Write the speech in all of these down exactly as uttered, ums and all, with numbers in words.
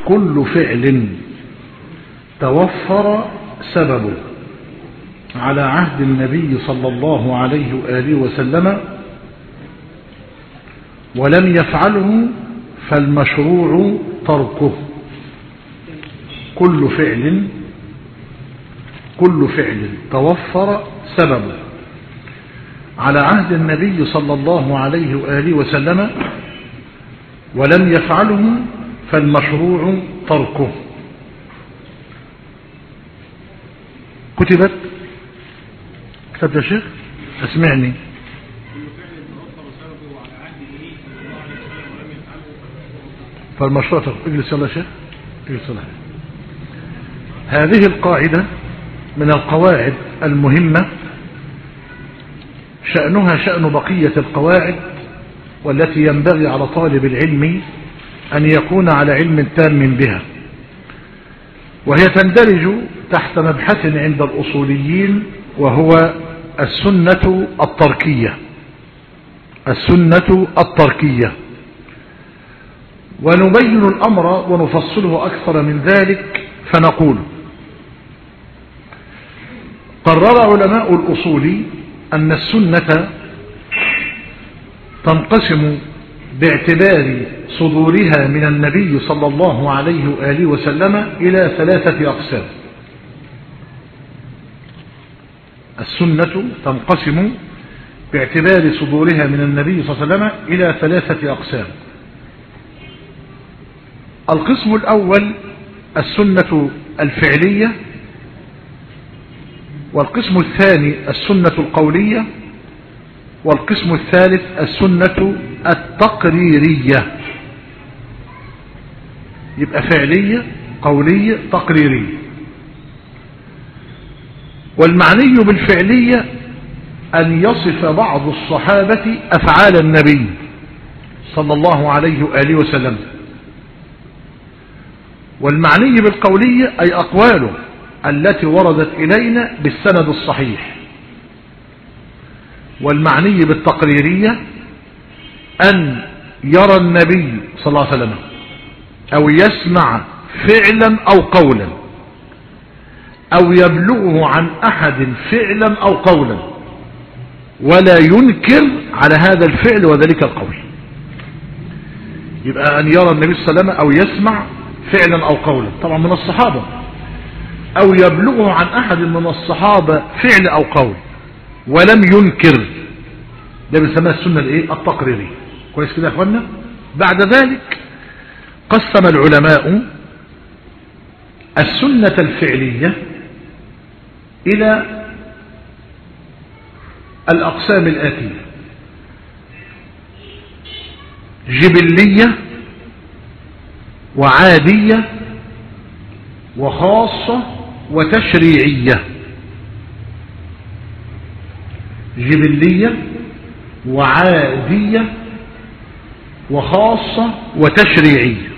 كل فعل توفر سببه على عهد النبي صلى الله عليه وآله وسلم ولم يفعله فالمشروع تركه. كل فعل كل فعل توفر سببه على عهد النبي صلى الله عليه وآله وسلم ولم يفعله فالمشروع تركه. كتبت كتبت يا شيخ اسمعني. فالمشروع تركه. اجلس يلا يا شيخ اجلس يلا. هذه القاعدة من القواعد المهمة، شأنها شأن بقية القواعد، والتي ينبغي على طالب العلم أن يكون على علم تام بها، وهي تندرج تحت مبحث عند الأصوليين وهو السنة التركية. السنة التركية. ونبين الأمر ونفصله أكثر من ذلك فنقول: قرر علماء الأصول أن السنة تنقسم باعتبار صدورها من النبي صلى الله عليه وآله وسلم إلى ثلاثة أقسام. السنة تنقسم باعتبار صدورها من النبي صلى الله عليه وسلم إلى ثلاثة أقسام. القسم الأول السنة الفعلية، والقسم الثاني السنة القولية، والقسم الثالث السنة التقريرية. يبقى فعلية قولية تقريرية. والمعني بالفعلية أن يصف بعض الصحابة أفعال النبي صلى الله عليه وآله وسلم. والمعني بالقولية أي أقواله التي وردت إلينا بالسند الصحيح. والمعني بالتقريرية أن يرى النبي صلى الله عليه وسلم أو يسمع فعلا أو قولا أو يبلغه عن أحد فعلا أو قولا ولا ينكر على هذا الفعل وذلك القول. يبقى أن يرى النبي صلى الله عليه وسلم أو يسمع فعلا أو قولا، طبعا من الصحابة، أو يبلغه عن أحد من الصحابة فعل أو قول ولم ينكر، ده بنسميها السنة الايه التقريرية. كويس كده يا اخوانا؟ بعد ذلك قسم العلماء السنة الفعلية إلى الأقسام الآتية: جبلية وعادية وخاصة وتشريعية. جبلية وعادية وخاصة وتشريعية.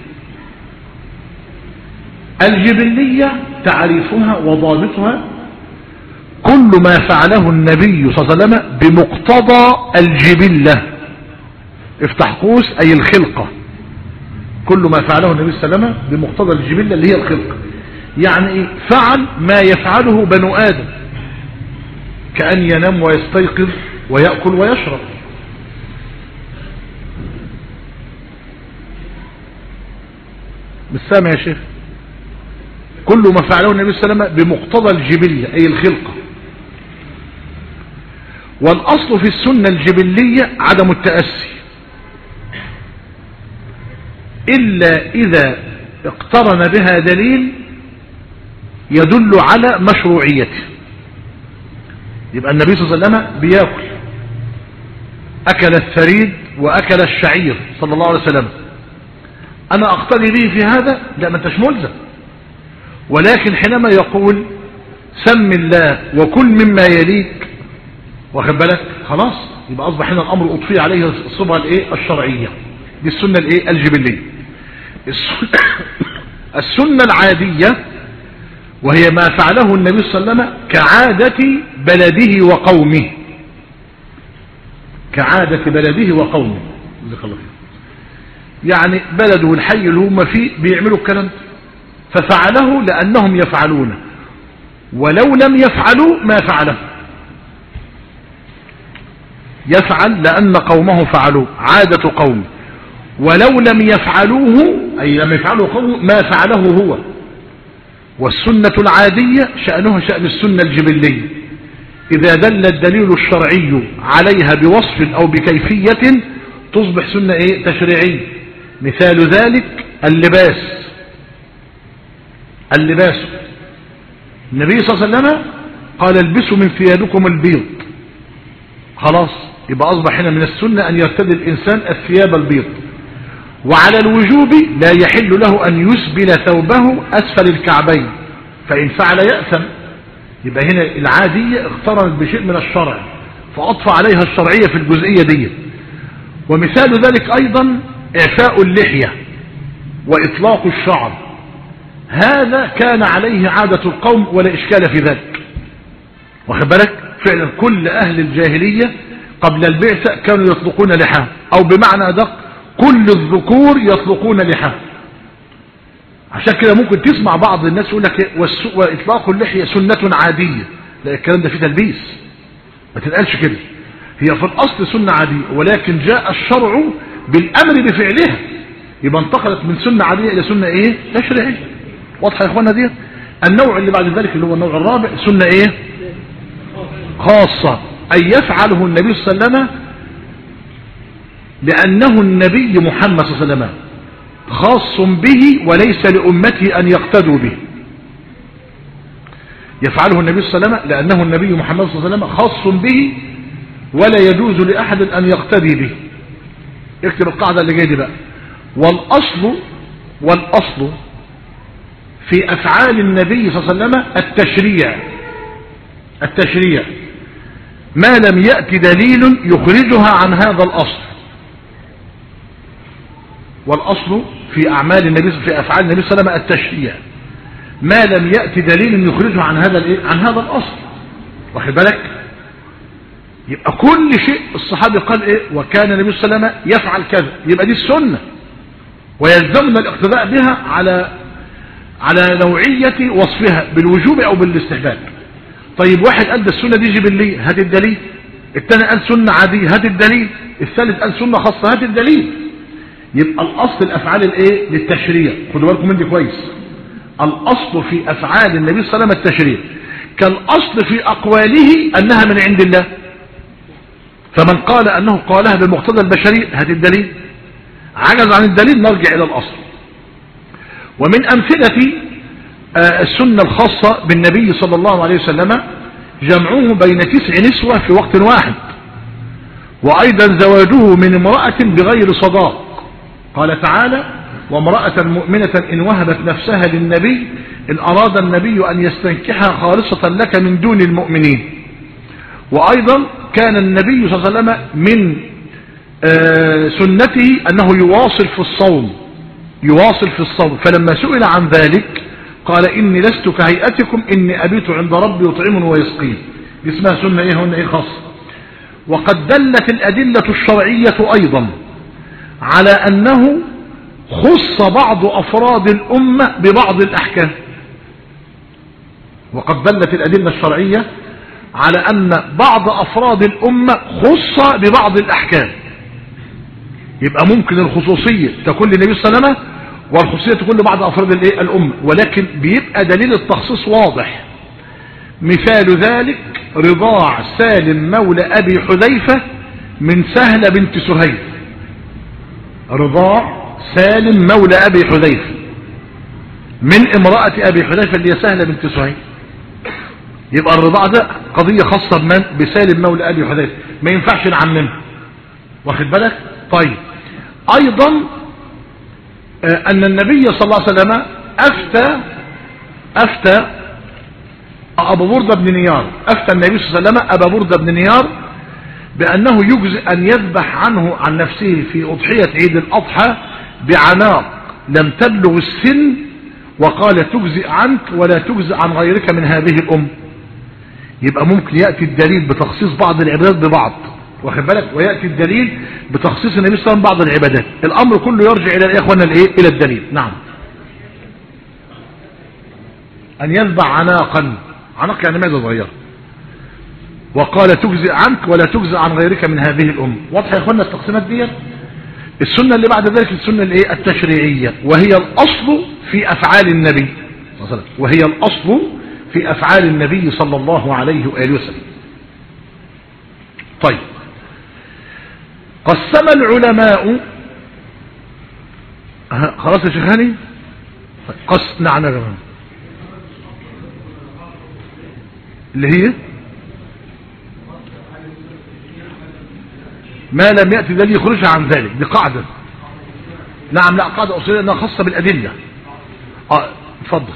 الجبلية تعريفها وضابطها كل ما فعله النبي صلى الله عليه وسلم بمقتضى الجبلة، افتح قوس أي الخلقة، كل ما فعله النبي صلى الله عليه وسلم بمقتضى الجبلة اللي هي الخلقة. يعني فعل ما يفعله بنو آدم، كأن ينام ويستيقظ ويأكل ويشرب. بالسامع يا شيخ؟ كل ما فعله النبي صلى الله عليه وسلم بمقتضى الجبلة أي الخلقة. والأصل في السنة الجبلية عدم التأسي إلا إذا اقترن بها دليل يدل على مشروعيته. يبقى النبي صلى الله عليه وسلم بياكل، أكل الثريد وأكل الشعير صلى الله عليه وسلم، أنا أقتدي به في هذا؟ لا، ما انتش ملزم. ولكن حينما يقول سم الله وكل مما يليك، واخد بالك، خلاص يبقى أصبح هنا الأمر أضفي عليه الصبغة الإيه الشرعية. دي السنة الإيه الجبلية. السنة العادية وهي ما فعله النبي صلى الله عليه وسلم كعادة بلده يعني بلده الحي اللي هم فيه بيعملوا الكلام ده، ففعله لأنهم يفعلونه، ولو لم يفعلوا ما فعله. يفعل لأن قومه فعلوه، عادة قومه، ولو لم يفعلوه أي لم يفعلوا قومه ما فعله هو. والسنة العادية شأنها شأن السنة الجبلية، إذا دل الدليل الشرعي عليها بوصف أو بكيفية تصبح سنة إيه؟ تشريعية. مثال ذلك اللباس. اللباس النبي صلى الله عليه وسلم قال البسوا من ثيابكم البيض، خلاص يبقى أصبح هنا من السنة أن يرتدي الإنسان الثياب البيض. وعلى الوجوب لا يحل له أن يسبل ثوبه أسفل الكعبين، فإن فعل يأثم. يبقى هنا العادية اقترنت بشيء من الشرع فأضفى عليها الشرعية في الجزئية دي. ومثال ذلك أيضا إعفاء اللحية وإطلاق الشعر، هذا كان عليه عادة القوم ولا إشكال في ذلك. واخد بالك؟ فعلا كل أهل الجاهلية قبل البعثة كانوا يطلقون لحى، أو بمعنى أدق كل الذكور يطلقون لحى. عشان كده ممكن تسمع بعض الناس يقول لك وإطلاق اللحية سنة عادية، لا الكلام ده فيه تلبيس، ما تنقلش كده. هي في الأصل سنة عادية، ولكن جاء الشرع بالأمر بفعلها، يبقى انتقلت من سنة عادية إلى سنة إيه؟ تشريعية. واضحة يا إخوانا دي؟ النوع اللي بعد ذلك اللي هو النوع الرابع سنة إيه؟ خاصة، أي يفعله النبي صلى الله عليه وسلم لأنه النبي محمد صلى الله عليه وسلم خاص به وليس لأمته أن يقتدوا به. يفعله النبي صلى الله عليه وسلم لأنه النبي محمد صلى الله عليه وسلم خاص به ولا يجوز لأحد أن يقتدي به. اكتب القاعدة اللي جاية دي بقى. والأصل والأصل في أفعال النبي صلى الله عليه وسلم التشريع التشريع ما لم يأتي دليل يخرجها عن هذا الأصل. والأصل في أعمال النبي في أفعال النبي صلى الله عليه وسلم التشريع ما لم يأتي دليل يخرجها عن هذا الإيه؟ عن هذا الأصل. واخد بالك؟ يبقى كل شيء الصحابي قال إيه؟ وكان النبي صلى الله عليه وسلم يفعل كذا، يبقى دي السنة ويلزمنا الاقتداء بها على على نوعية وصفها بالوجوب أو بالاستحباب. طيب واحد قال ده السنة دي جبلية، هات الدليل. الثاني قال سنة عادية، هات الدليل. الثالث قال سنة خاصة، هات الدليل. يبقى الأصل الأفعال الإيه؟ للتشريع. خدوا بالكم من دي كويس. الأصل في أفعال النبي صلى الله عليه وسلم التشريع، كالأصل في أقواله أنها من عند الله. فمن قال أنه قالها بمقتضى البشري هات الدليل. عجز عن الدليل نرجع إلى الأصل. ومن أمثلة السنة الخاصة بالنبي صلى الله عليه وسلم جمعوه بين تسع نسوة في وقت واحد، وأيضا زواجه من امرأة بغير صداق. قال تعالى وامرأة مؤمنة إن وهبت نفسها للنبي إن أراد النبي أن يستنكحها خالصة لك من دون المؤمنين. وأيضا كان النبي صلى الله عليه وسلم من سنته أنه يواصل في الصوم يواصل في الصوم فلما سئل عن ذلك قال إني لست كهيئتكم إني أبيت عند ربي يطعمني ويسقين. اسمها سنة إيه هنا إيه خاصة. وقد دلت الأدلة الشرعية أيضا على أنه خص بعض أفراد الأمة ببعض الأحكام. وقد دلت الأدلة الشرعية على أن بعض أفراد الأمة خص ببعض الأحكام. يبقى ممكن الخصوصية تكون للنبي صلى الله عليه وسلم والخصوصية تكون لبعض أفراد الإيه؟ الأمة، ولكن بيبقى دليل التخصيص واضح. مثال ذلك رضاع سالم مولى أبي حذيفة من سهلة بنت سهيل. رضاع سالم مولى أبي حذيفة من امرأة أبي حذيفة اللي هي سهلة بنت سهيل. يبقى الرضاع ده قضية خاصة بمن؟ بسالم مولى أبي حذيفة، ما ينفعش نعممها. واخد بالك؟ طيب أيضا أن النبي صلى الله عليه وسلم أفتى أفتى أبا بردة بن نيار أفتى النبي صلى الله عليه وسلم أبا بردة بن نيار بأنه يجزئ أن يذبح عنه عن نفسه في أضحية عيد الأضحى بعناق لم تبلغ السن، وقال تجزئ عنك ولا تجزئ عن غيرك من هذه الأم. يبقى ممكن يأتي الدليل بتخصيص بعض العبادات ببعض. واخد بالك، ويأتي الدليل بتخصيص النبي صلى الله عليه وسلم بعض العبادات. الامر كله يرجع الى الاخوان الايه الى الدليل. نعم. ان يذبح عناقا، عناق يعني معزه صغيره، وقال تجزئ عنك ولا تجزئ عن غيرك من هذه الامه. واضح يا اخوانا التقسيمات دي. السنه اللي بعد ذلك السنه الايه التشريعيه، وهي الاصل في افعال النبي صلى الله عليه وسلم، وهي الاصل في افعال النبي صلى الله عليه واله وسلم. طيب، قسم العلماء، خلاص يا شيخ هاني؟ قس نعم يا جماعه، اللي هي ما لم يأتي دليل يخرجها عن ذلك، دي قاعدة. نعم، لا قاعدة أصولية أنها خاصة بالأدلة. اه اتفضل.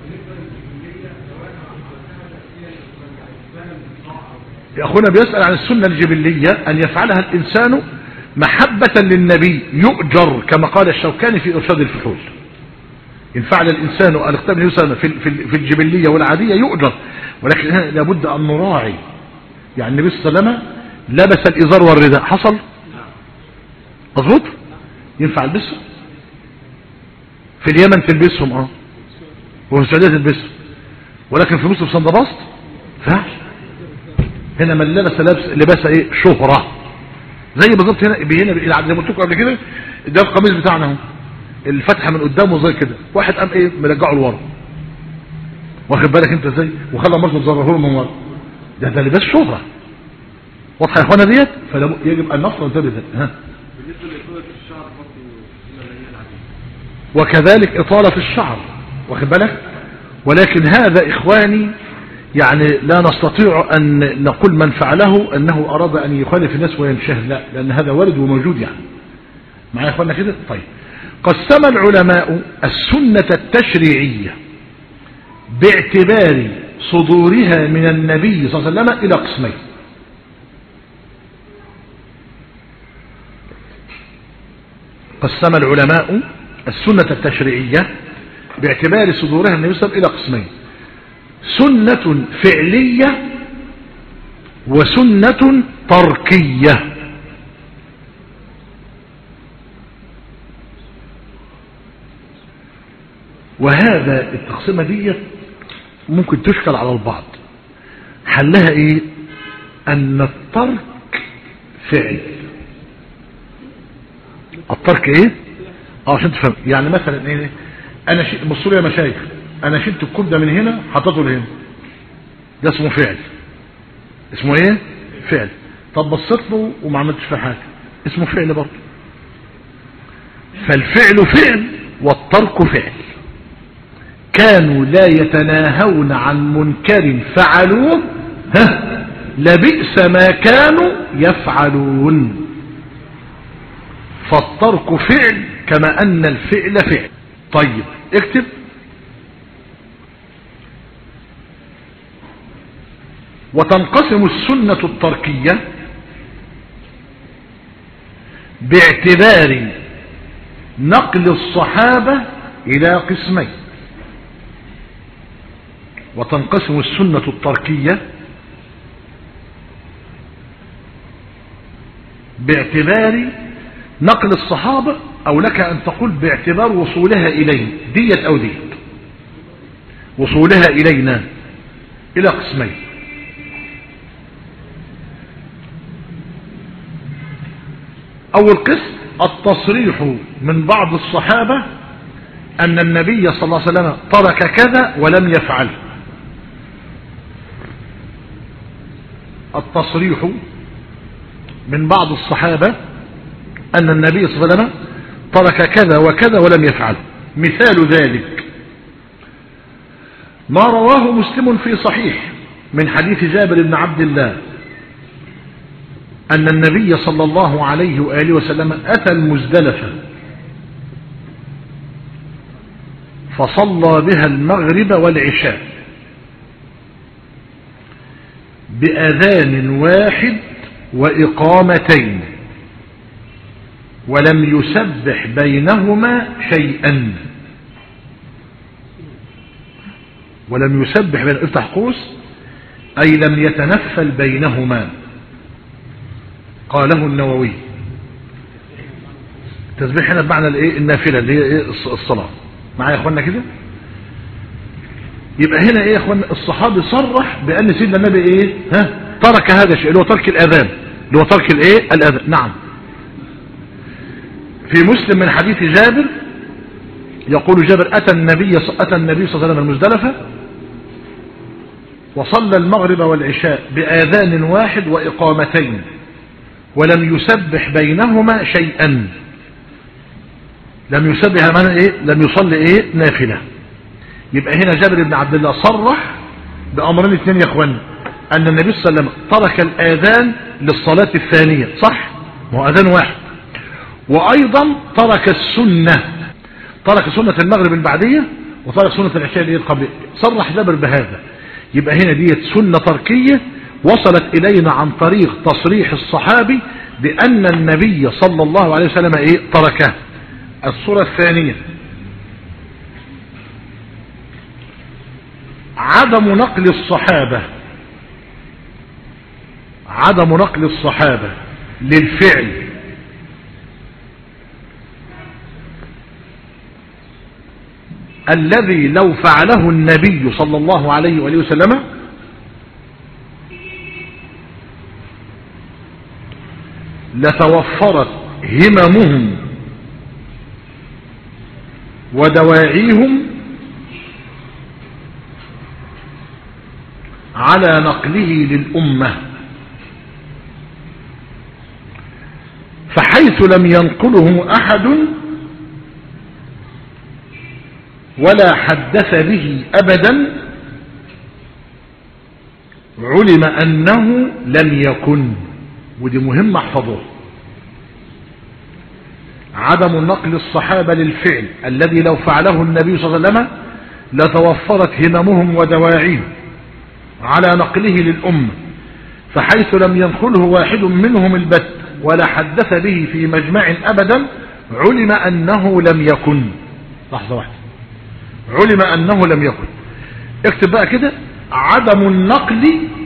يا أخونا بيسأل عن السنة الجبلية أن يفعلها الإنسان محبة للنبي يؤجر، كما قال الشوكاني في إرشاد الفحول. إن فعل الإنسان الاختلاف النبي صلى الله عليه وسلم في الجبلية والعادية يؤجر، ولكن لابد أن نراعي. يعني النبي صلى الله عليه وسلم لبس الإزار والرداء، حصل مظبوط؟ ينفع البسه؟ في اليمن تلبسهم اه، وفي السعودية تلبسهم، ولكن في مصر في صندباست فعل. هنا من لبس لبس لباس ايه شهرة، زي بالظبط هنا هنا زي ما قلت لكم قبل كده، ده القميص بتاعنا اهو، الفتحه من قدامه زي كده، واحد قام ايه مرجعه لورا، واخد بالك انت ازاي، وخلى مراته تزرهه من ورا، ده ده لباس شهرة. واضحه يا اخوانا ديت؟ فلا يجب ان نفصل انتبه. ها، بالنسبه لاطاله الشعر برضه، وكذلك اطاله الشعر، واخد بالك. ولكن هذا اخواني يعني لا نستطيع ان نقول من فعله انه اراد ان يخالف الناس وينشهر، لا، لان هذا وارد وموجود. يعني معايا يا اخوانا كده؟ طيب، قسم العلماء السنه التشريعيه باعتبار صدورها من النبي صلى الله عليه وسلم الى قسمين. قسم العلماء السنة التشريعية باعتبار صدورها من النبي صلى الله عليه وسلم إلى قسمين: سنة فعلية وسنة تركية. وهذا التقسيمة دي ممكن تشكل على البعض. حلها ايه؟ ان الترك فعل. الترك ايه؟ اه عشان تفهم. يعني مثلا ايه، انا شيء بصوا لي يا مشايخ، انا شلت الكوب ده من هنا حطيته لهنا، ده اسمه فعل. اسمه ايه؟ فعل. طب بصيت له وما عملتش فيه حاجه، اسمه فعل برضه. فالفعل فعل والترك فعل. كانوا لا يتناهون عن منكر فعلوه، ها، لبئس ما كانوا يفعلون. فالترك فعل كما أن الفعل فعل. طيب اكتب: وتنقسم السنة التركية باعتبار نقل الصحابة إلى قسمين. وتنقسم السنة التركية باعتبار نقل الصحابة، أو لك أن تقول باعتبار وصولها إليه، ديت أو ديت، وصولها إلينا إلى قسمين. أول قسم: التصريح من بعض الصحابة أن النبي صلى الله عليه وسلم ترك كذا ولم يفعل. التصريح من بعض الصحابة أن النبي صلى الله عليه وسلم ترك كذا وكذا ولم يفعل. مثال ذلك ما رواه مسلم في صحيح من حديث جابر بن عبد الله أن النبي صلى الله عليه وآله وسلم أتى المزدلفة فصلى بها المغرب والعشاء بأذان واحد وإقامتين، ولم يسبح بينهما شيئا. ولم يسبح بين، افتح قوس، أي لم يتنفل بينهما. قاله النووي. التسبيح هنا بمعنى الايه النافلة اللي هي ايه الصلاة. معايا يا اخوانا كده؟ يبقى هنا ايه يا اخوانا الصحابي صرح بان سيدنا النبي ايه ها ترك هذا الشيء اللي هو ترك الاذان، اللي هو ترك الايه الاذان. نعم. في مسلم من حديث جابر يقول جابر اتى النبي اتى النبي صلى الله عليه وسلم المزدلفة وصلى المغرب والعشاء بآذان واحد وإقامتين ولم يسبح بينهما شيئا. لم يسبح معنى ايه لم يصلي ايه نافلة. يبقى هنا جابر بن عبد الله صرح بأمرين اثنين يا اخوان، ان النبي صلى الله عليه وسلم ترك الآذان للصلاة الثانية صح، ما هو أذان واحد، وايضا ترك السنة، ترك سنة المغرب البعدية وترك سنة العشاء اللي القبلية. صرح جابر بهذا. يبقى هنا ديت سنة تركية وصلت إلينا عن طريق تصريح الصحابي بأن النبي صلى الله عليه وسلم إيه تركه. الصورة الثانية عدم نقل الصحابة عدم نقل الصحابة للفعل الذي لو فعله النبي صلى الله عليه وآله وسلم لتوفرت هممهم ودواعيهم على نقله للأمة، فحيث لم ينقله أحد ولا حدث به أبدا علم أنه لم يكن. ودي مهمة احفظوها. عدم نقل الصحابة للفعل الذي لو فعله النبي صلى الله عليه وسلم لتوفرت هممهم ودواعيهم على نقله للأمة، فحيث لم ينقله واحد منهم البت ولا حدث به في مجمع أبدا علم أنه لم يكن. لحظة واحدة، علم أنه لم يكن. اكتب بقى كده عدم النقل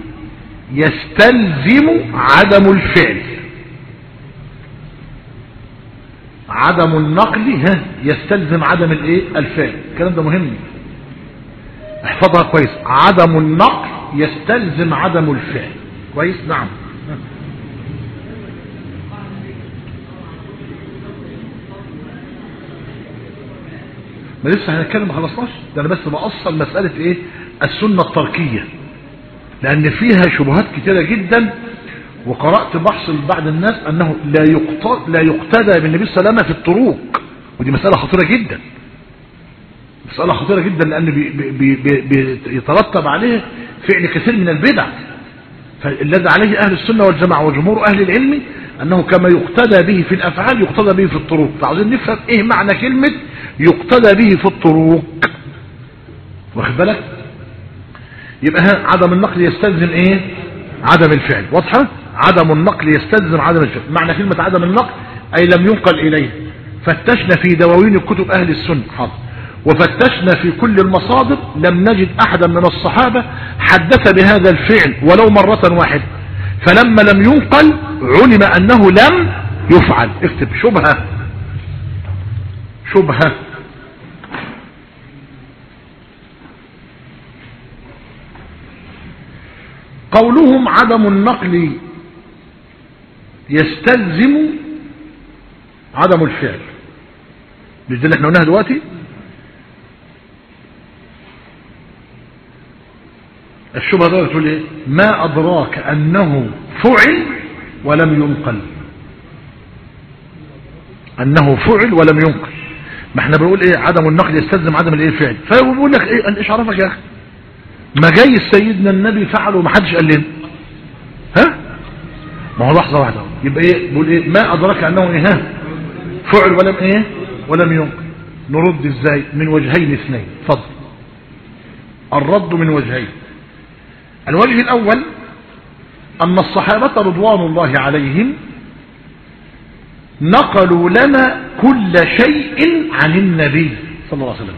يستلزم عدم الفعل. عدم النقل ها يستلزم عدم الايه الفعل. الكلام ده مهم احفظها كويس. عدم النقل يستلزم عدم الفعل. كويس. نعم. ما لسه هنتكلم ما خلصناش ده، انا بس بأصل مسألة ايه السنة التركية لان فيها شبهات كتيرة جدا، وقرأت بحث بعض الناس انه لا يقتدى لا يقتدى بالنبي صلى الله عليه وسلم في الطرق، ودي مسألة خطيرة جدا، مسألة خطيرة جدا لان بي بي بي بيترتب عليه فعل كثير من البدع. فالذي عليه اهل السنة والجماعة وجمهور اهل العلم انه كما يقتدى به في الافعال يقتدى به في الطرق. فعاوزين نفهم ايه معنى كلمة يقتدى به في الطرق، واخد بالك؟ يبقى عدم النقل يستلزم ايه عدم الفعل. واضحة؟ عدم النقل يستلزم عدم الفعل. معنى كلمة عدم النقل اي لم ينقل اليه. فتشنا في دواوين كتب اهل السنة حاضر وفتشنا في كل المصادر لم نجد احدا من الصحابة حدث بهذا الفعل ولو مرة واحدة، فلما لم ينقل علم انه لم يفعل. اكتب شبهة شبهة. قولهم عدم النقل يستلزم عدم الفعل، مش ده اللي احنا قلناها دلوقتي؟ الشبهة ده تقول ايه؟ ما ادراك انه فعل ولم ينقل. انه فعل ولم ينقل، ما احنا بنقول ايه عدم النقل يستلزم عدم الايه الفعل. فبقول لك ايه ايش عرفك يا اخي؟ ما جاي سيدنا النبي فعله وما حدش قال لنا ها؟ ما هو لحظه واحده يبقى ايه بيقول ايه ما ادراك انه ايه ها فعل ولم ايه ولم ينقل. نرد ازاي؟ من وجهين اثنين. اتفضل. الرد من وجهين. الوجه الاول ان الصحابه رضوان الله عليهم نقلوا لنا كل شيء عن النبي صلى الله عليه وسلم.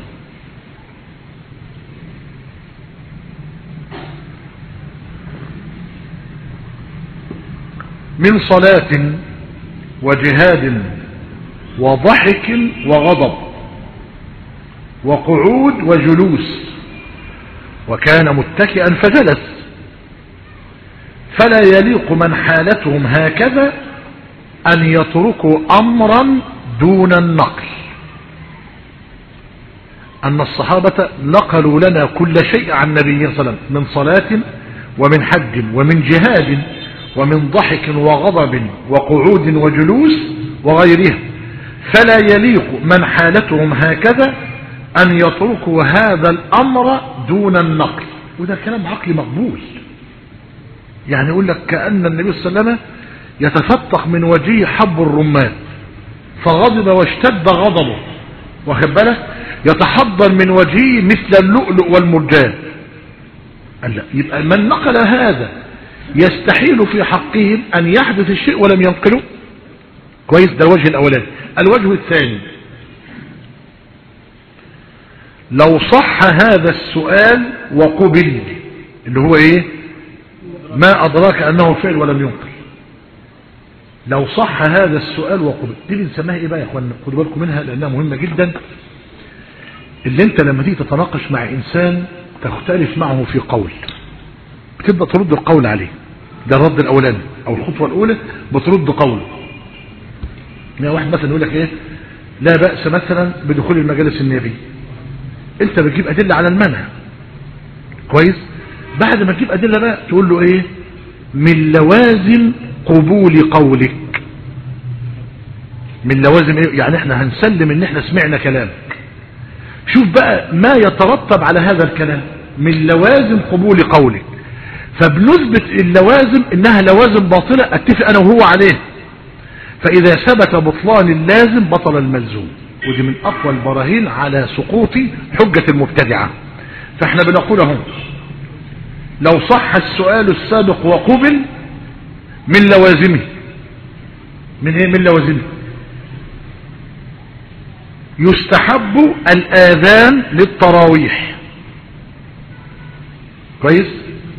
من صلاة وجهاد وضحك وغضب وقعود وجلوس، وكان متكئا فجلس، فلا يليق من حالتهم هكذا أن يتركوا أمرا دون النقل. أن الصحابة نقلوا لنا كل شيء عن النبي صلى الله عليه وسلم من صلاة ومن حج ومن جهاد ومن ضحك وغضب وقعود وجلوس وغيرها، فلا يليق من حالتهم هكذا أن يتركوا هذا الأمر دون النقل. وده كلام عقلي مقبول. يعني يقول لك كأن النبي صلى الله عليه وسلم يتفتق من وجهه حب الرمان فغضب واشتد غضبه، واخد بالك، يتحضر من وجهه مثل اللؤلؤ والمرجان. قال لا، يبقى من نقل هذا يستحيل في حقهم أن يحدث الشيء ولم ينقله. كويس، ده الوجه الأولاني. الوجه الثاني، لو صح هذا السؤال وقبل، اللي هو ايه؟ ما أدراك أنه فعل ولم ينقل. لو صح هذا السؤال وقبل، دي بنسميها ايه بقى يا اخوانا؟ خدوا بالكم منها لأنها مهمة جدا. اللي انت لما تيجي تتناقش مع إنسان تختلف معه في قول، بتبدأ ترد القول عليه. ده الرد الأولاني أو الخطوة الأولى، بترد قوله. يعني واحد مثلا يقول لك ايه؟ لا بأس مثلا بدخول المجالس النيابية. انت بتجيب أدلة على المنع. كويس؟ بعد ما تجيب أدلة بقى تقول له ايه؟ من لوازم قبول قولك. من لوازم ايه؟ يعني احنا هنسلم ان احنا سمعنا كلامك. شوف بقى ما يترتب على هذا الكلام من لوازم قبول قولك. فبنثبت اللوازم انها لوازم باطلة اتفق انا وهو عليه. فاذا ثبت بطلان اللازم بطل الملزوم. ودي من اقوى البراهين على سقوط حجة المبتدعة. فاحنا بنقول اهو، لو صح السؤال السابق وقبل من لوازمه. من ايه من لوازمه؟ يستحب الآذان للتراويح. كويس؟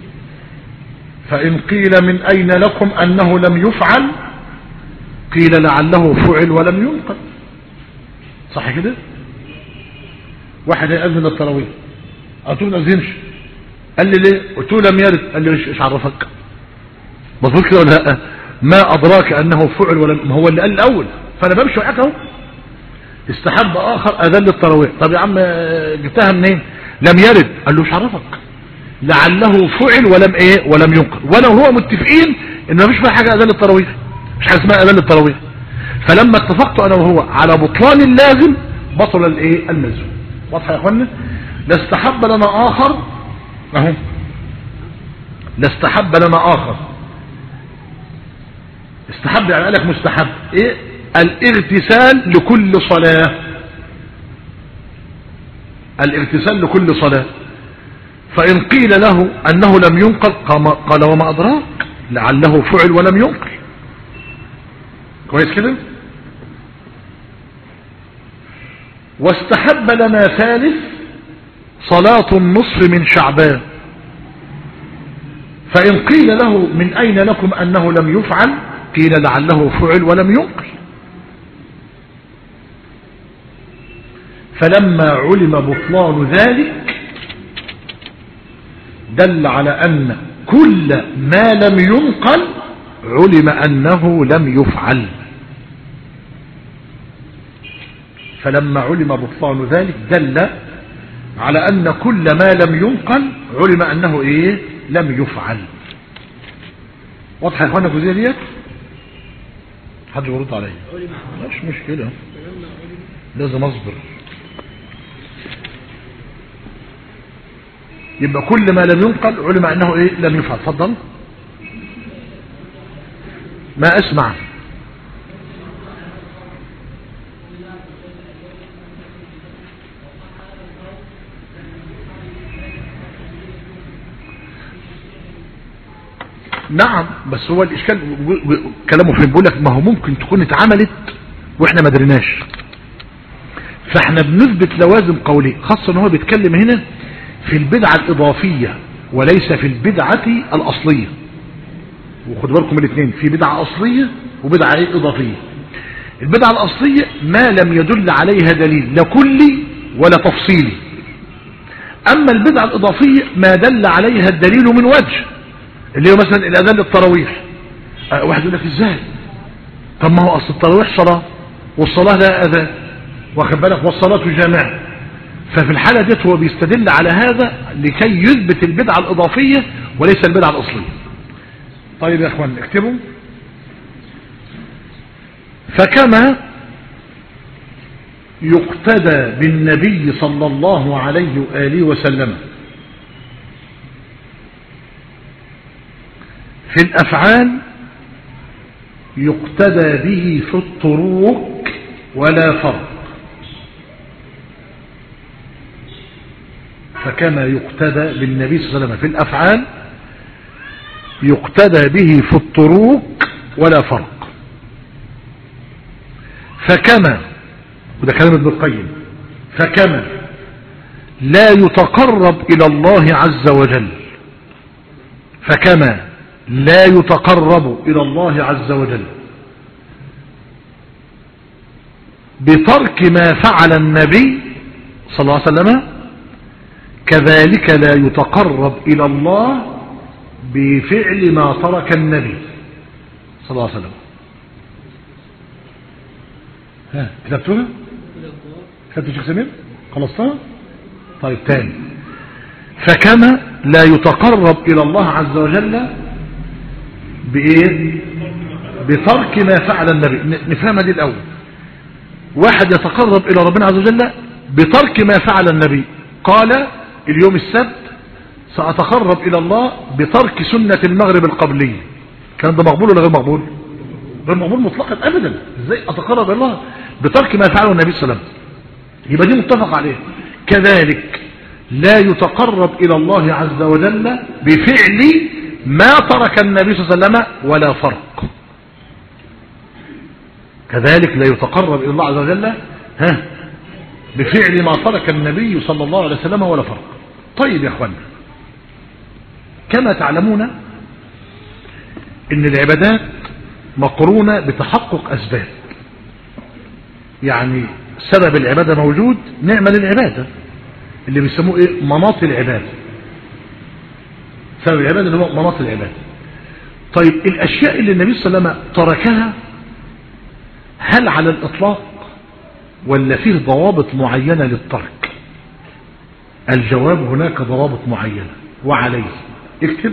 فإن قيل من أين لكم أنه لم يفعل، قيل لعله فعل ولم ينقل. صح كده؟ واحد هيأذن للتراويح، قلت له ما أذنش، قال لي ليه؟ قلت له لم يرد، قال لي ايش عرفك؟ مظبوط كده ولا لا؟ ما أدراك أنه فعل ولم، هو اللي قال الأول، فأنا بمشي معاك اهو. استحب آخر أذان للتراويح. طب يا عم جبتها منين؟ لم يرد، قال له ايش عرفك؟ لعله فعل ولم ايه ولم ينقل. وانا وهو متفقين ان مفيش فيها حاجه اذان للتراويح، مش حاجه اسمها اذان للتراويح. فلما اتفقت انا وهو على بطلان اللازم بطل الايه الملزوم. واضح يا اخوانا؟ لاستحب لنا اخر اهو، لاستحب لنا اخر. استحب يعني قال لك مستحب ايه؟ الاغتسال لكل صلاه. الاغتسال لكل صلاه. فإن قيل له أنه لم ينقل قال وما أدراك لعله فعل ولم ينقل. كويس كده؟ واستحب لنا ثالث صلاة النصف من شعبان. فإن قيل له من أين لكم أنه لم يفعل، قيل لعله فعل ولم ينقل. فلما علم بطلان ذلك دل على أن كل ما لم ينقل علم أنه لم يفعل. فلما علم بطلان ذلك دل على أن كل ما لم ينقل علم أنه إيه لم يفعل. واضح يا اخوانا الجزئيه ديت؟ حد يرد عليا؟ مش مشكله، لازم اصبر. يبقى كل ما لم ينقل علم انه ايه لم يفعل. اتفضل. ما اسمع. نعم، بس هو الاشكال كلامه فين؟ بيقول لك ما هو ممكن تكون اتعملت واحنا ما دريناش، فاحنا بنثبت لوازم قوليه، خاصه ان هو بيتكلم هنا في البدعه الاضافيه وليس في البدعه الاصليه. وخدوا بالكم من الاثنين، في بدعة أصلية وبدعة ايه إضافية. البدعة الأصلية ما لم يدل عليها دليل لا كلي ولا تفصيلي. أما البدعة الإضافية ما دل عليها الدليل من وجه، اللي هو مثلا الأذان للتراويح. أه واحد يقول لك ازاي؟ طب ما هو أصل التراويح صلاة والصلاة لا أذان، واخد بالك، والصلاة جامعة. ففي الحالة ديت هو بيستدل على هذا لكي يثبت البدعة الإضافية وليس البدعة الأصلية. طيب يا اخوان اكتبوا. فكما يقتدى بالنبي صلى الله عليه وآله وسلم في الأفعال يقتدى به في الطرق ولا فرق. فكما يقتدى بالنبي صلى الله عليه وسلم في الأفعال يقتدى به في الطرق ولا فرق. فكما، وده كلام ابن القيم، فكما لا يتقرب إلى الله عز وجل، فكما لا يتقرب إلى الله عز وجل بترك ما فعل النبي صلى الله عليه وسلم، كذلك لا يتقرب إلى الله بفعل ما ترك النبي صلى الله عليه وسلم. ها كتبتوها؟ كتبت شيخ سمير؟ خلصتها؟ طيب تاني. فكما لا يتقرب إلى الله عز وجل بإيه؟ بترك ما فعل النبي. نفهمها دي الأول. واحد يتقرب إلى ربنا عز وجل بترك ما فعل النبي. قال اليوم السبت سأتقرب إلى الله بترك سنة المغرب القبلية. كان ده مقبول ولا غير مقبول؟ غير مقبول مطلقا أبدا. ازاي أتقرب إلى الله بترك ما فعله النبي صلى الله عليه وسلم؟ يبقى دي متفق عليه. كذلك لا يتقرب إلى الله عز وجل بفعل ما ترك النبي صلى الله عليه وسلم ولا فرق. كذلك لا يتقرب إلى الله عز وجل ها بفعل ما ترك النبي صلى الله عليه وسلم ولا فرق. طيب يا اخوانا، كما تعلمون ان العبادات مقرونة بتحقق اسباب. يعني سبب العبادة موجود نعمل العبادة اللي بيسموه ايه؟ مناط العبادة. سبب العبادة اللي هو مناط العبادة. طيب الاشياء اللي النبي صلى الله عليه وسلم تركها هل على الاطلاق ولا فيه ضوابط معينة للترك؟ الجواب هناك ضوابط معينة وعليه. اكتب: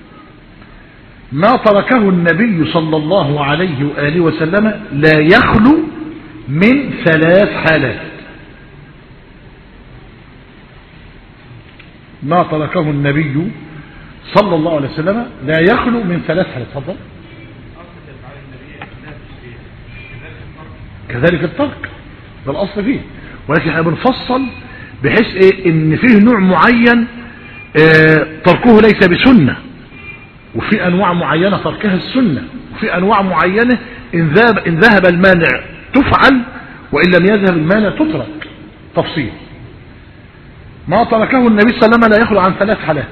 ما تركه النبي صلى الله عليه وآله وسلم لا يخلو من ثلاث حالات. ما تركه النبي صلى الله عليه وسلم لا يخلو من ثلاث حالات. تفضل. كذلك الترك ده الأصل فيه، ولكن احنا بنفصل بحيث ايه ان فيه نوع معين اه تركه ليس بسنة، وفي انواع معينة تركها السنة، وفي انواع معينة ان ذهب, إن ذهب المانع تفعل وان لم يذهب المانع تترك. تفصيل. ما تركه النبي صلى الله عليه وسلم لا يخلو عن ثلاث حالات: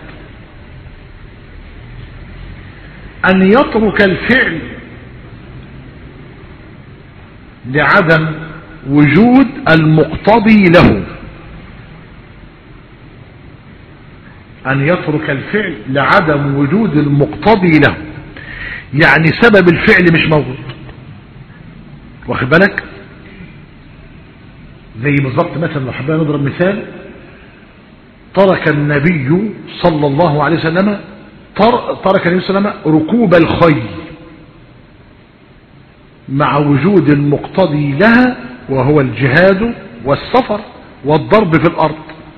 ان يترك الفعل لعدم وجود المقتضي له. أن يترك الفعل لعدم وجود المقتضي له، يعني سبب الفعل مش موجود. واخد بالك؟ زي بالظبط مثلا لو حبينا نضرب مثال: ترك النبي صلى الله عليه وسلم ترك النبي صلى الله عليه وسلم ركوب الخيل مع وجود المقتضي لها وهو الجهاد والسفر والضرب في الأرض.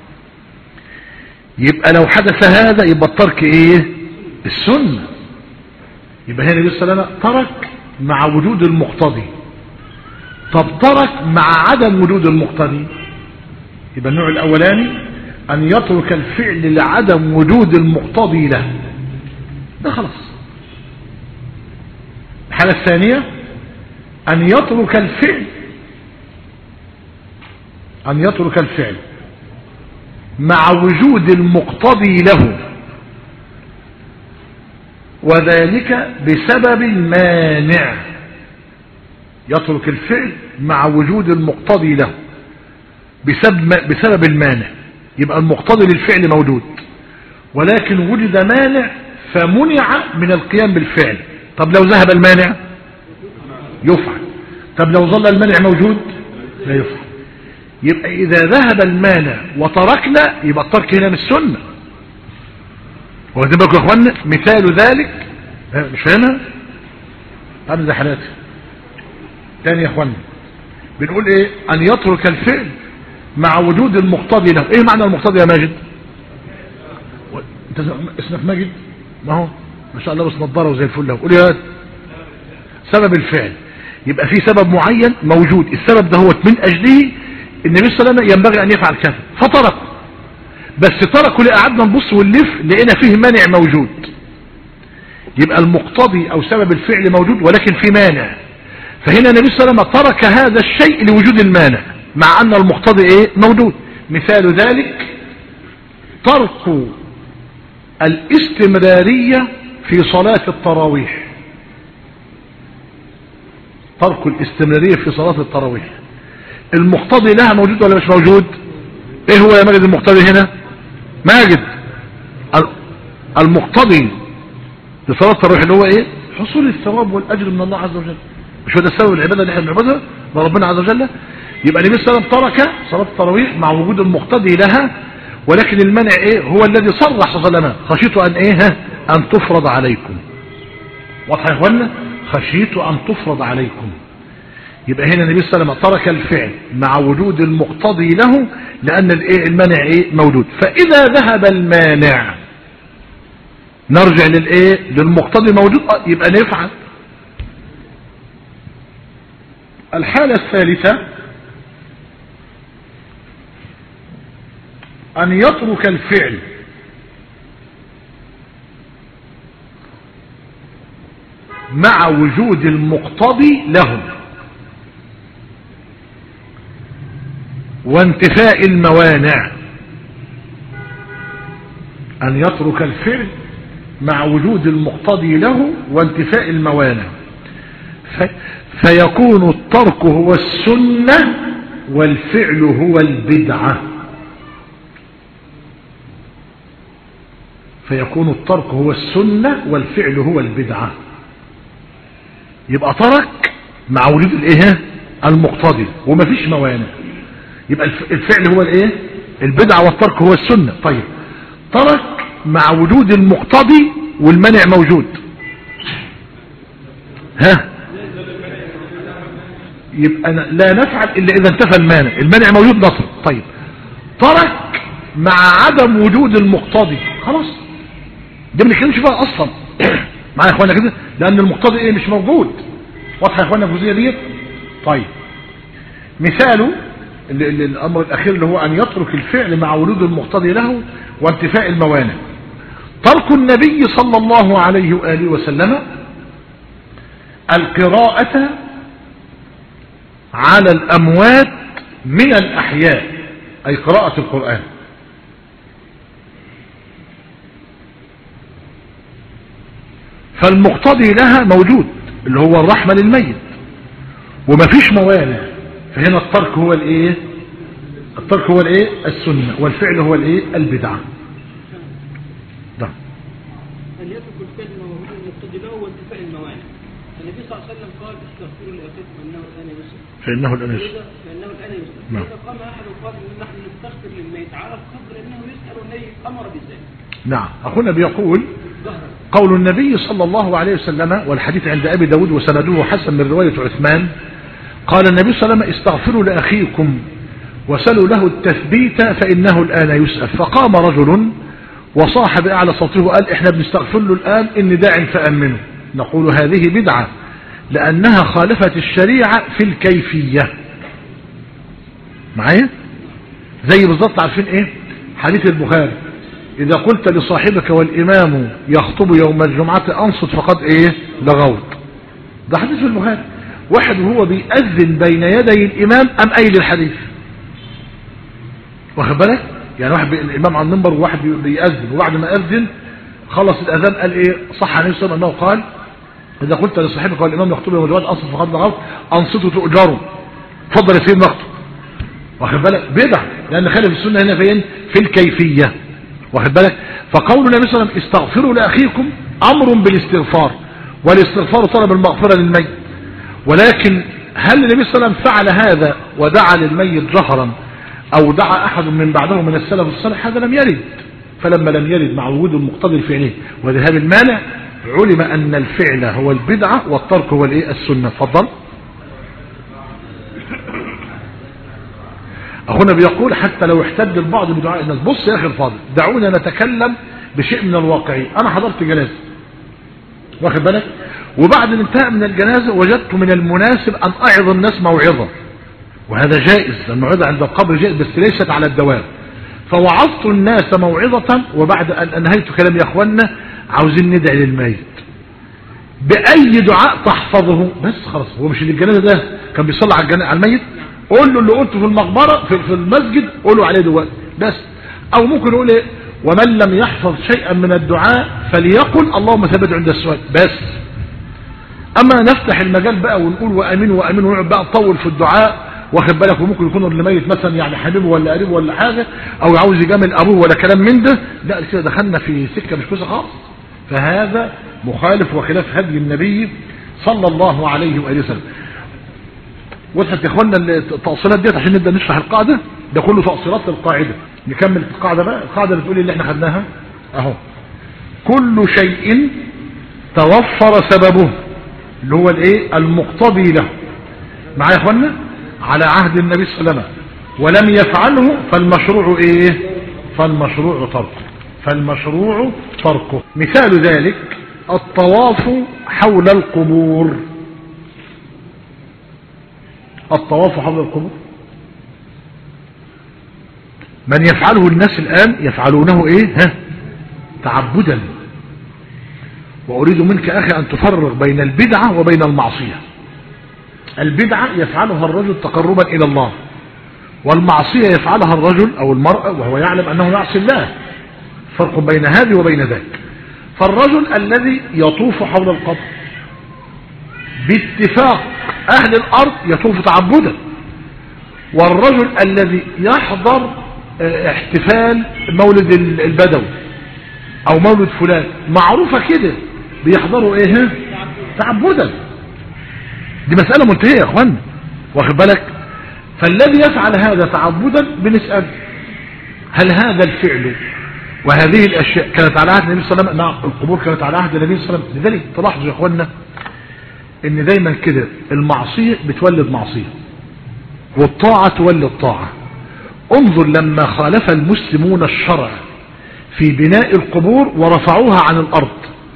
يبقى لو حدث هذا يبقى الترك ايه؟ السنة. يبقى هنا النبي صلى الله عليه وسلم ترك مع وجود المقتضي. طب ترك مع عدم وجود المقتضي، يبقى النوع الأولاني أن يترك الفعل لعدم وجود المقتضي له، ده خلاص. الحالة الثانية أن يترك الفعل أن يترك الفعل مع وجود المقتضي له، وذلك بسبب المانع. يترك الفعل مع وجود المقتضي له بسبب, بسبب المانع. يبقى المقتضي للفعل موجود ولكن وجد مانع فمنع من القيام بالفعل. طب لو ذهب المانع يفعل. طب لو ظل المانع موجود لا يفعل. يبقى إذا ذهب المانع وتركنا يبقى الترك هنا من السنة. واخدين بالكم يا اخوانا؟ مثال ذلك مش فاهمها؟ هذا زي حالاتي تاني يا اخوانا. بنقول ايه؟ ان يترك الفعل مع وجود المقتضي له. ايه معنى المقتضي يا ماجد؟ انت اسمك ماجد؟ ما هو ما شاء الله بس نضاره وزي الفل له. قول يا سبب الفعل. يبقى في سبب معين موجود، السبب ده هو من اجله النبي صلى الله عليه وسلم ينبغي ان يفعل كذا فترك، بس تركوا لقعدنا نبص ونلف لقينا فيه مانع موجود. يبقى المقتضي او سبب الفعل موجود ولكن في مانع. فهنا النبي صلى الله عليه وسلم ترك هذا الشيء لوجود المانع مع ان المقتضي ايه موجود. مثال ذلك ترك الاستمرارية في صلاة التراويح. ترك الاستمرارية في صلاة التراويح المقتضي لها موجود ولا مش موجود؟ ايه هو يا ماجد المقتضي هنا؟ ماجد المقتضي لصلاة التراويح اللي هو ايه؟ حصول الثواب والاجر من الله عز وجل. مش هو ده السبب العبادة اللي احنا بنعبدها لربنا عز وجل؟ يبقى النبي صلى الله عليه وسلم ترك صلاة التراويح مع وجود المقتضي لها ولكن المنع ايه؟ هو الذي صرح لنا خشيت ان ايه؟ ان تفرض عليكم. واضح يا اخوانا؟ خشيت ان تفرض عليكم. يبقى هنا النبي صلى الله عليه وسلم ترك الفعل مع وجود المقتضي له لان الايه؟ المانع ايه؟ موجود. فاذا ذهب المانع نرجع للايه؟ للمقتضي موجود يبقى نفعل. الحالة الثالثة أن يترك الفعل مع وجود المقتضي له وانتفاء الموانع. أن يترك الفعل مع وجود المقتضي له وانتفاء الموانع في فيكون الترك هو السنة والفعل هو البدعة. فيكون الترك هو السنة والفعل هو البدعة. يبقى ترك مع وجود الايه؟ المقتضي ومفيش موانع. يبقى الفعل هو الايه؟ البدعة والترك هو السنة. طيب ترك مع وجود المقتضي والمنع موجود. ها يبقى لا نفعل الا اذا انتفى المانع. المانع موجود نصر. طيب ترك مع عدم وجود المقتضي خلاص ده ما بنتكلمش فيها اصلا. معايا يا اخوانا كده؟ لان المقتضي ايه؟ مش موجود. واضحه يا اخوانا الجزئيه ديت؟ طيب مثاله الامر الاخير اللي هو ان يترك الفعل مع وجود المقتضي له وانتفاء الموانع. ترك النبي صلى الله عليه واله وسلم القراءة على الأموات من الأحياء أي قراءة القرآن. فالمقتضي لها موجود اللي هو الرحمة للميت ومفيش موانع. فهنا الترك هو الايه؟ الترك هو الايه؟ السنة والفعل هو الايه؟ البدعة. ده أن يترك الفعل موجود المقتضي له وانتفاء الموانع. النبي صلى الله عليه وسلم قال استغفروا لأخيكم أنه الآن يسر. فإنه الآن يسر. فإنه الآن يسر. نعم. إذا قام أحد وقال إن نحن نستغفر للميت على القبر أنه يسأل والنبي أمر بذلك. نعم. أخونا بيقول قول النبي صلى الله عليه وسلم والحديث عند أبي داود وسنده حسن من رواية عثمان قال النبي صلى الله عليه وسلم استغفروا لأخيكم وسلوا له التثبيت فإنه الآن يسأل. فقام رجل وصاح بأعلى صوته وقال احنا بنستغفر له الآن إن داع فأمنه. نقول هذه بدعة لأنها خالفت الشريعة في الكيفية. معايا؟ زي بالضبط عارفين ايه؟ حديث البخاري إذا قلت لصاحبك والإمام يخطب يوم الجمعة أنصت فقد إيه؟ لغوت. ده حديث في البخاري. واحد وهو بيأذن بين يدي الإمام أم قايل الحديث. واخد بالك؟ يعني واحد الإمام على المنبر وواحد بيأذن وبعد ما أذن خلص الأذان قال إيه؟ صح عن النبي صلى الله عليه وسلم أنه قال إذا قلت لصاحبك والإمام يخطب يوم الجمعة أنصت فقد بغضت أنصتوا تؤجروا. اتفضل يا سيدي نخطب. واخد بالك؟ بدع، لأن خالف السنة هنا فين؟ في الكيفية. واخد بالك؟ فقول النبي صلى الله عليه وسلم استغفروا لأخيكم أمر بالاستغفار، والاستغفار طلب المغفرة للميت. ولكن هل النبي صلى الله عليه وسلم فعل هذا ودعا للميت جهرا أو دعا أحد من بعده من السلف الصالح؟ هذا لم يرد. فلما لم يرد مع وجود المقتضي الفعلي وذهاب المانع علم أن الفعل هو البدعة والترك هو الايه؟ السنة. اتفضل. أخونا بيقول حتى لو احتج البعض بدعاء الناس. بص يا أخي الفاضل، دعونا نتكلم بشيء من الواقعي. أنا حضرت جنازة، واخد بالك، وبعد الانتهاء من الجنازة وجدت من المناسب أن أعظ الناس موعظة، وهذا جائز، الموعظة عند القبر جائز بس ليست على الدوام. فوعظت الناس موعظة، وبعد أن أنهيت كلام يا أخوانا عاوزين ندعي للميت بأي دعاء تحفظه بس خلاص. هو مش اللي الجنازة ده كان بيصلي على الميت؟ قول له اللي قلته في المقبرة في, في المسجد قوله عليه دلوقتي بس. أو ممكن نقول إيه؟ ومن لم يحفظ شيئا من الدعاء فليقل اللهم ثبت عند السؤال بس. أما نفتح المجال بقى ونقول وأمين وأمين ونقعد بقى نطول في الدعاء، واخد بالك، وممكن يكون اللي ميت مثلا يعني حبيبه ولا قريبه ولا حاجة، أو عاوز يجامل أبوه ولا كلام من ده، لا كده دخلنا في سكة مش كويسة خالص. فهذا مخالف وخلاف هدي النبي صلى الله عليه وآله وسلم. وضحت يا اخوانا التأصيلات ديت عشان نبدأ نشرح القاعدة. ده كله تأصيلات للقاعدة. نكمل القاعدة بقى. القاعدة بتقول اللي احنا خدناها اهو: كل شيء توفر سببه اللي هو الايه؟ المقتضي له. معايا يا اخوانا؟ على عهد النبي صلى الله عليه وسلم ولم يفعله فالمشروع ايه؟ فالمشروع تركه. فالمشروع تركه. مثال ذلك الطواف حول القبور. الطواف حول القبور من يفعله الناس الآن يفعلونه ايه؟ ها؟ تعبدا. وأريد منك أخي أن تفرق بين البدعة وبين المعصية. البدعة يفعلها الرجل تقربا إلى الله، والمعصية يفعلها الرجل أو المرأة وهو يعلم أنه يعصي الله. فرق بين هذه وبين ذاك. فالرجل الذي يطوف حول القبر باتفاق أهل الأرض يطوف تعبدا، والرجل الذي يحضر احتفال مولد البدوي أو مولد فلان معروفة كده بيحضروا ايه؟ تعبدا. دي مسألة منتهية يا اخوان، واخد بالك. فالذي يفعل هذا تعبدا بنسأل هل هذا الفعل وهذه الاشياء كانت على عهد النبي صلى الله عليه وسلم؟ نعم، القبور كانت على عهد النبي صلى الله عليه وسلم. لذلك تلاحظوا يا اخوانا ان دايما كده المعصية بتولد معصية والطاعة تولد طاعة. انظر لما خالف المسلمون الشرع في بناء القبور ورفعوها عن الارض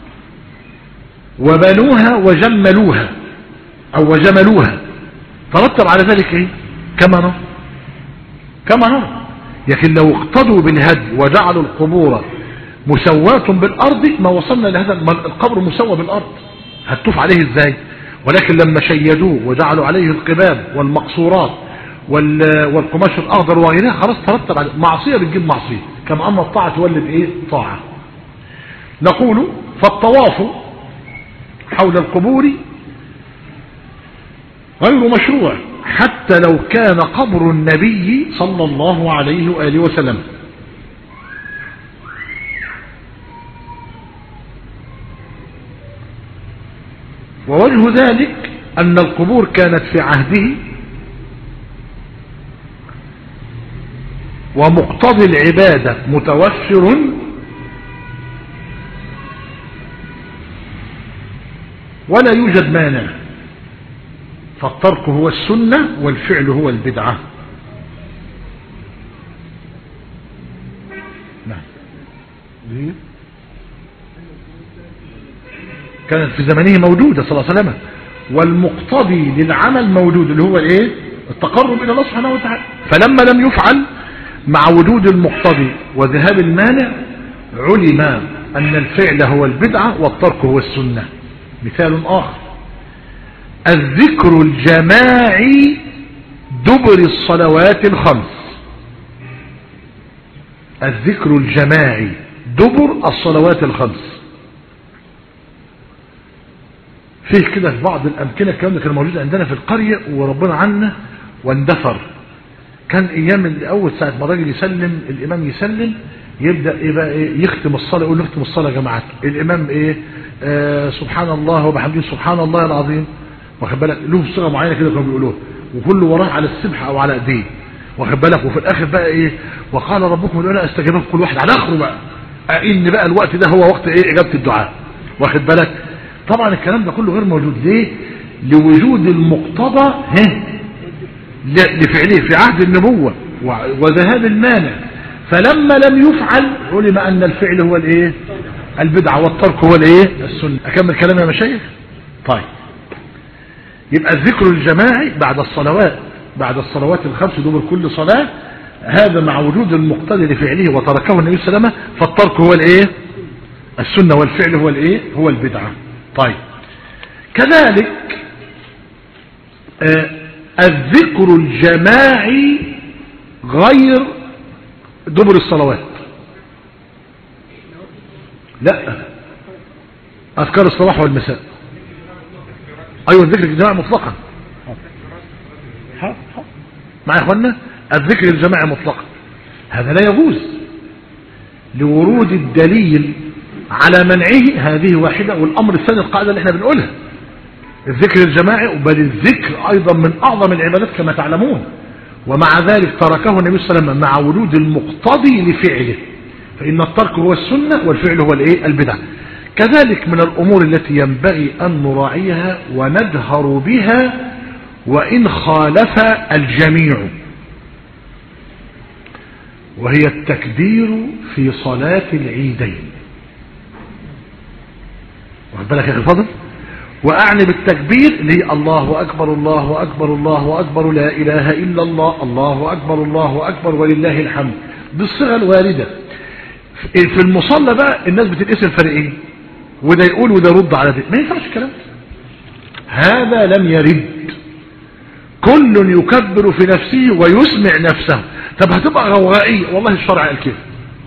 وبنوها وجملوها او وجملوها، ترتب على ذلك ايه؟ كما نرى كما نرى. لكن لو اقتدوا بالهدي وجعلوا القبور مسواة بالارض ما وصلنا لهذا. القبر مسوى بالارض هتطوف عليه ازاي؟ ولكن لما شيدوه وجعلوا عليه القباب والمقصورات والقماش الاخضر وغيرها خلاص ترتب عليه معصية بتجيب معصية. كما ان الطاعة تولد ايه؟ طاعة. نقول فالطواف حول القبور غير مشروع حتى لو كان قبر النبي صلى الله عليه وآله وسلم. ووجه ذلك أن القبور كانت في عهده ومقتضي العبادة متوفر ولا يوجد مانع، فالترك هو السنة والفعل هو البدعة. نعم. كانت في زمنه موجودة صلى الله عليه وسلم، والمقتضي للعمل موجود اللي هو الايه؟ التقرب الى الله سبحانه وتعالى. فلما لم يفعل مع وجود المقتضي وذهاب المانع علم ان الفعل هو البدعة والترك هو السنة. مثال اخر الذكر الجماعي دبر الصلوات الخمس. الذكر الجماعي دبر الصلوات الخمس. فيه كده في بعض الأمكنة الكلام ده كان موجود عندنا في القرية وربنا عنا واندثر. كان أيام الأول ساعة ما الراجل يسلم الإمام يسلم يبدأ إيه بقى إيه يختم الصلاة، يقول نختم الصلاة يا جماعة. الإمام إيه آه سبحان الله وبحمده سبحان الله العظيم، واخد بالك له صيغة معينة كده كانوا بيقولوها، وكله وراه على السبحة أو على إيديه، واخد بالك. وفي الآخر بقى إيه وقال ربكم ادعوني استجيب لكم، كل واحد على آخره بقى إن بقى الوقت ده هو وقت إيه إجابة الدعاء، واخد بالك. طبعا الكلام ده كله غير موجود. ليه؟ لوجود المقتضى لفعله في عهد النبوة وذهاب المانع. فلما لم يفعل علم أن الفعل هو الايه البدعة والترك هو الايه السنة. أكمل كلام يا مشايخ. طيب يبقى الذكر الجماعي بعد الصلوات بعد الصلوات الخمس دبر كل صلاة، هذا مع وجود المقتضي لفعله وتركه النبي صلى الله عليه وسلم، فالترك هو الايه السنة والفعل هو الايه هو البدعة. طيب كذلك آه الذكر الجماعي غير دبر الصلوات. لا، أذكار الصباح والمساء. أيوة الذكر الجماعي مطلقا مع إخواننا. الذكر الجماعي مطلقا هذا لا يجوز لورود الدليل على منعه، هذه واحدة. والأمر الثاني القاعدة اللي احنا بنقولها الذكر الجماعي، بل الذكر أيضا من أعظم العبادات كما تعلمون، ومع ذلك تركه النبي صلى الله عليه وسلم مع وجود المقتضي لفعله، فإن الترك هو السنة والفعل هو الايه البدعة. كذلك من الأمور التي ينبغي أن نراعيها وندهر بها وإن خالف الجميع، وهي التكبير في صلاة العيدين. واخد بالك يا أخي الفاضل؟ وأعني بالتكبير لي الله أكبر الله أكبر الله أكبر لا إله إلا الله الله أكبر الله أكبر ولله الحمد بالصيغة الواردة. في المصلى بقى الناس بتتقسم فريقين، وده يقول وده يرد على ده، ما ينفعش الكلام هذا، لم يرد. كل يكبر في نفسه ويسمع نفسه. طب هتبقى غوغائية، والله الشرع قال كده،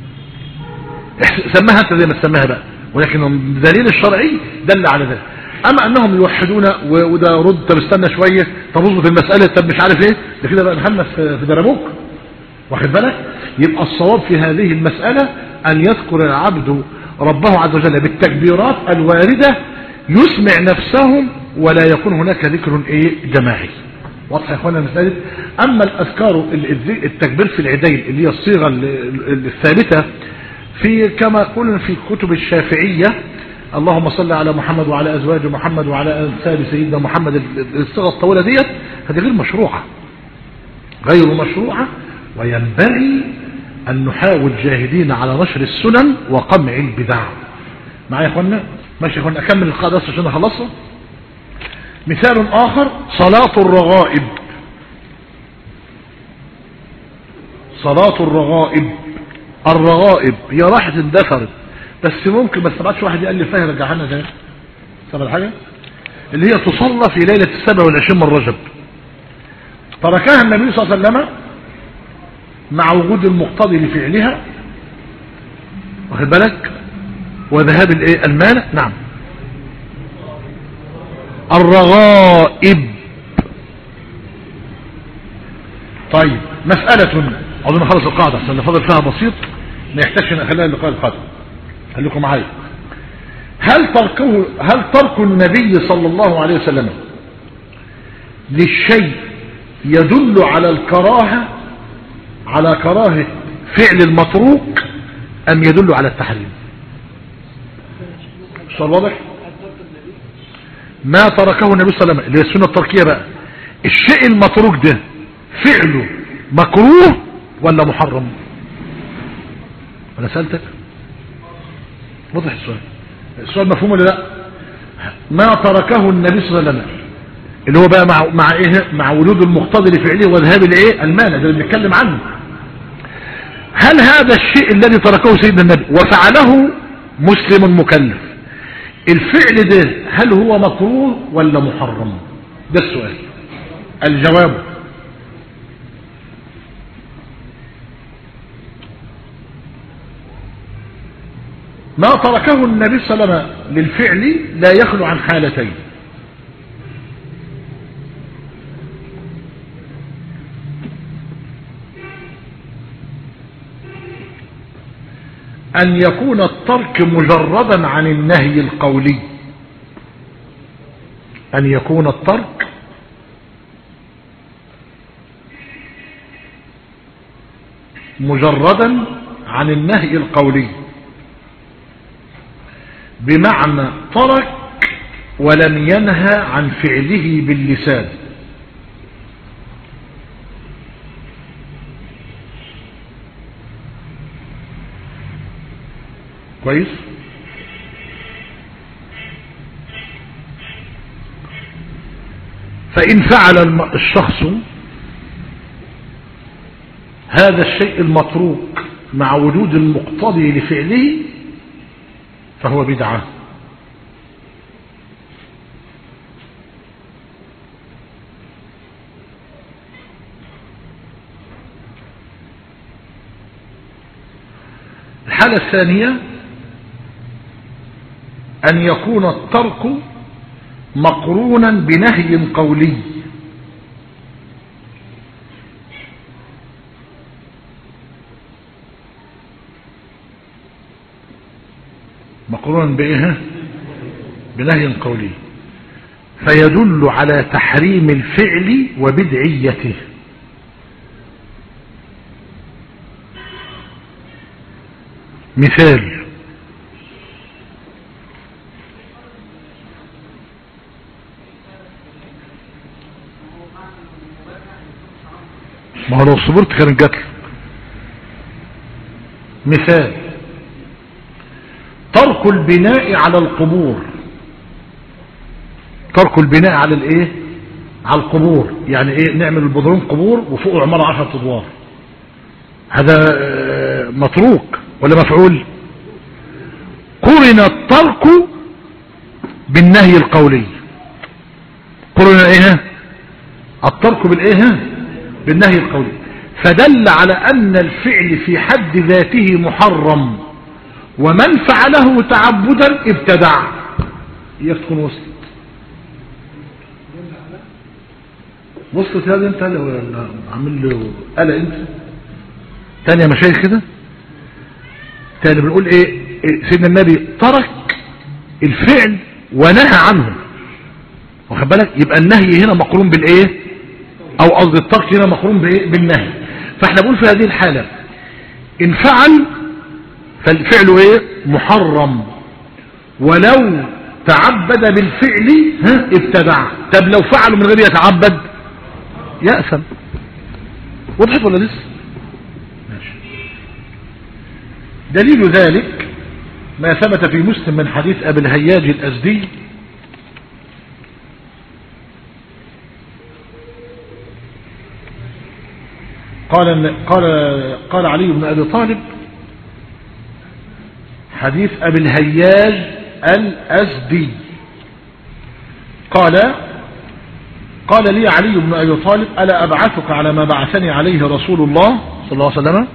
سماها انت زي ما تسماها بقى، ولكن الدليل الشرعي دل على ذلك. اما انهم يوحدون وده رد، طب استنى شويه، طب اظبط المساله، طب مش عارف ايه، ده كده بقى نحن في دربوك، واخد بالك. يبقى الصواب في هذه المساله ان يذكر العبد ربه عز وجل بالتكبيرات الوارده يسمع نفسهم، ولا يكون هناك ذكر ايه جماعي. واضح يا اخوانا المساله. اما الاذكار التكبير في العيدين اللي هي الصيغه الثابته في كما قلنا في كتب الشافعيه، اللهم صل على محمد وعلى ازواج محمد وعلى انساب سيدنا محمد، الصيغه الطويله ديت هذه غير مشروعه غير مشروعه وينبغي ان نحاول جاهدين على نشر السنن وقمع البدع. معايا يا اخوانا؟ ماشي يا اخوانا، اكمل القاعده عشان اخلصها. مثال اخر صلاه الرغائب. صلاه الرغائب الرغائب هي راحت اندثرت، بس ممكن ما سمعتش واحد يقال لي فيها رجعها لنا تاني. سمع الحاجه اللي هي تصلى في ليله السابع والعشرين من رجب، تركها النبي صلى الله عليه وسلم مع وجود المقتضي لفعلها، واخد بالك، وذهاب الايه المانع. نعم الرغائب. طيب مسألة عاوزين نخلص القاعدة عشان اللي فاضل فيها بسيط ما يحتاجش نخليها اللقاء القادم. خليكم معايا. هل تركه هل ترك النبي صلى الله عليه وسلم للشيء يدل على الكراهة على كراهة فعل المتروك أم يدل على التحريم؟ السؤال واضح؟ ما تركه النبي صلى الله عليه وسلم اللي هي السنة التركية بقى، الشيء المتروك ده فعله مكروه ولا محرم؟ أنا سألتك واضح السؤال؟ السؤال مفهوم ولا لا؟ ما تركه النبي صلى الله عليه وسلم اللي هو بقى مع مع ايه مع وجود المقتضي لفعله وذهاب الايه المانع ده اللي بنتكلم عنه. هل هذا الشيء الذي تركه سيدنا النبي وفعله مسلم مكلف، الفعل ده هل هو مكروه ولا محرم؟ ده السؤال. الجواب ما تركه النبي صلى الله عليه وسلم للفعل لا يخلو عن حالتين: أن يكون الترك مجردا عن النهي القولي، أن يكون الترك مجردا عن النهي القولي، بمعنى ترك ولم ينهى عن فعله باللسان. كويس؟ فإن فعل الشخص هذا الشيء المتروك مع وجود المقتضي لفعله فهو بدعة. الحالة الثانية أن يكون الترك مقرونا بنهي قولي، مقرونا بإيه؟ بنهي قولي، فيدل على تحريم الفعل وبدعيته. مثال: ما هو لو صبرت كان جاتلك. مثال: ترك البناء على القبور. ترك البناء على الايه؟ على القبور، يعني ايه؟ نعمل البدرون قبور وفوق عمارة عشرة ادوار، هذا متروك ولا مفعول؟ قرن الترك بالنهي القولي. قرن ايه؟ الترك بالايه؟ بالنهي القولي، فدل على ان الفعل في حد ذاته محرم، ومن فعله تعبدا ابتدع. اياك تكون وصلت وصلت هذا انت ولا عامل له قلق انت؟ تاني يا مشايخ كده، تاني بنقول ايه؟ سيدنا النبي ترك الفعل ونهى عنه، واخد بالك؟ يبقى النهي هنا مقرون بالايه؟ او قصد الترك هنا مقرون بايه؟ بالنهي. فاحنا بنقول في هذه الحالة ان فعل فالفعل ايه؟ محرم، ولو تعبد بالفعل ها ابتدع. طب لو فعله من غير يتعبد يأثم. وضحت ولا لسه؟ ماشي. دليل ذلك ما ثبت في مسلم من حديث ابي الهياج الازدي قال قال قال علي بن ابي طالب، حديث ابي الهياج الازدي، قال قال لي علي بن ابي طالب: الا ابعثك على ما بعثني عليه رسول الله صلى الله عليه وسلم؟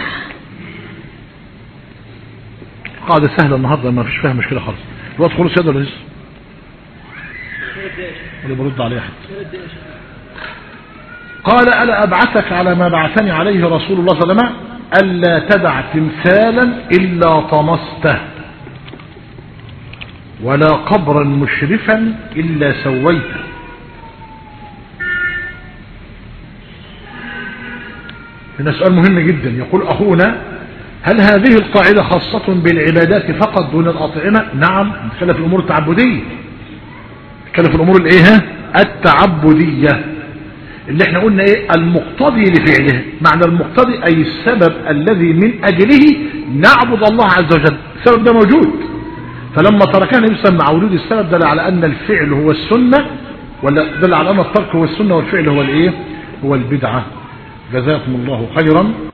قاعدة سهلة النهارده، ما فيش فيها مشكلة خالص. الوقت خلص يا ولا لسه؟ ولا برد عليه احد؟ قال: الا ابعثك على ما بعثني عليه رسول الله صلى الله عليه وسلم؟ الا تدع تمثالا الا طمسته، ولا قبرا مشرفا الا سويته. هنا سؤال مهم جدا، يقول اخونا: هل هذه القاعدة خاصة بالعبادات فقط دون الأطعمة؟ نعم، نتكلم في الأمور التعبدية، نتكلم في الأمور الايه؟ التعبدية، اللي احنا قلنا ايه؟ المقتضي لفعله. معنى المقتضي اي السبب الذي من اجله نعبد الله عز وجل، السبب ده موجود، فلما تركه النبي صلى الله عليه وسلم مع وجود السبب دل على ان الفعل هو السنة، ولا دل على ان الترك هو السنة والفعل هو الايه؟ هو البدعة. جزاكم الله خيرا.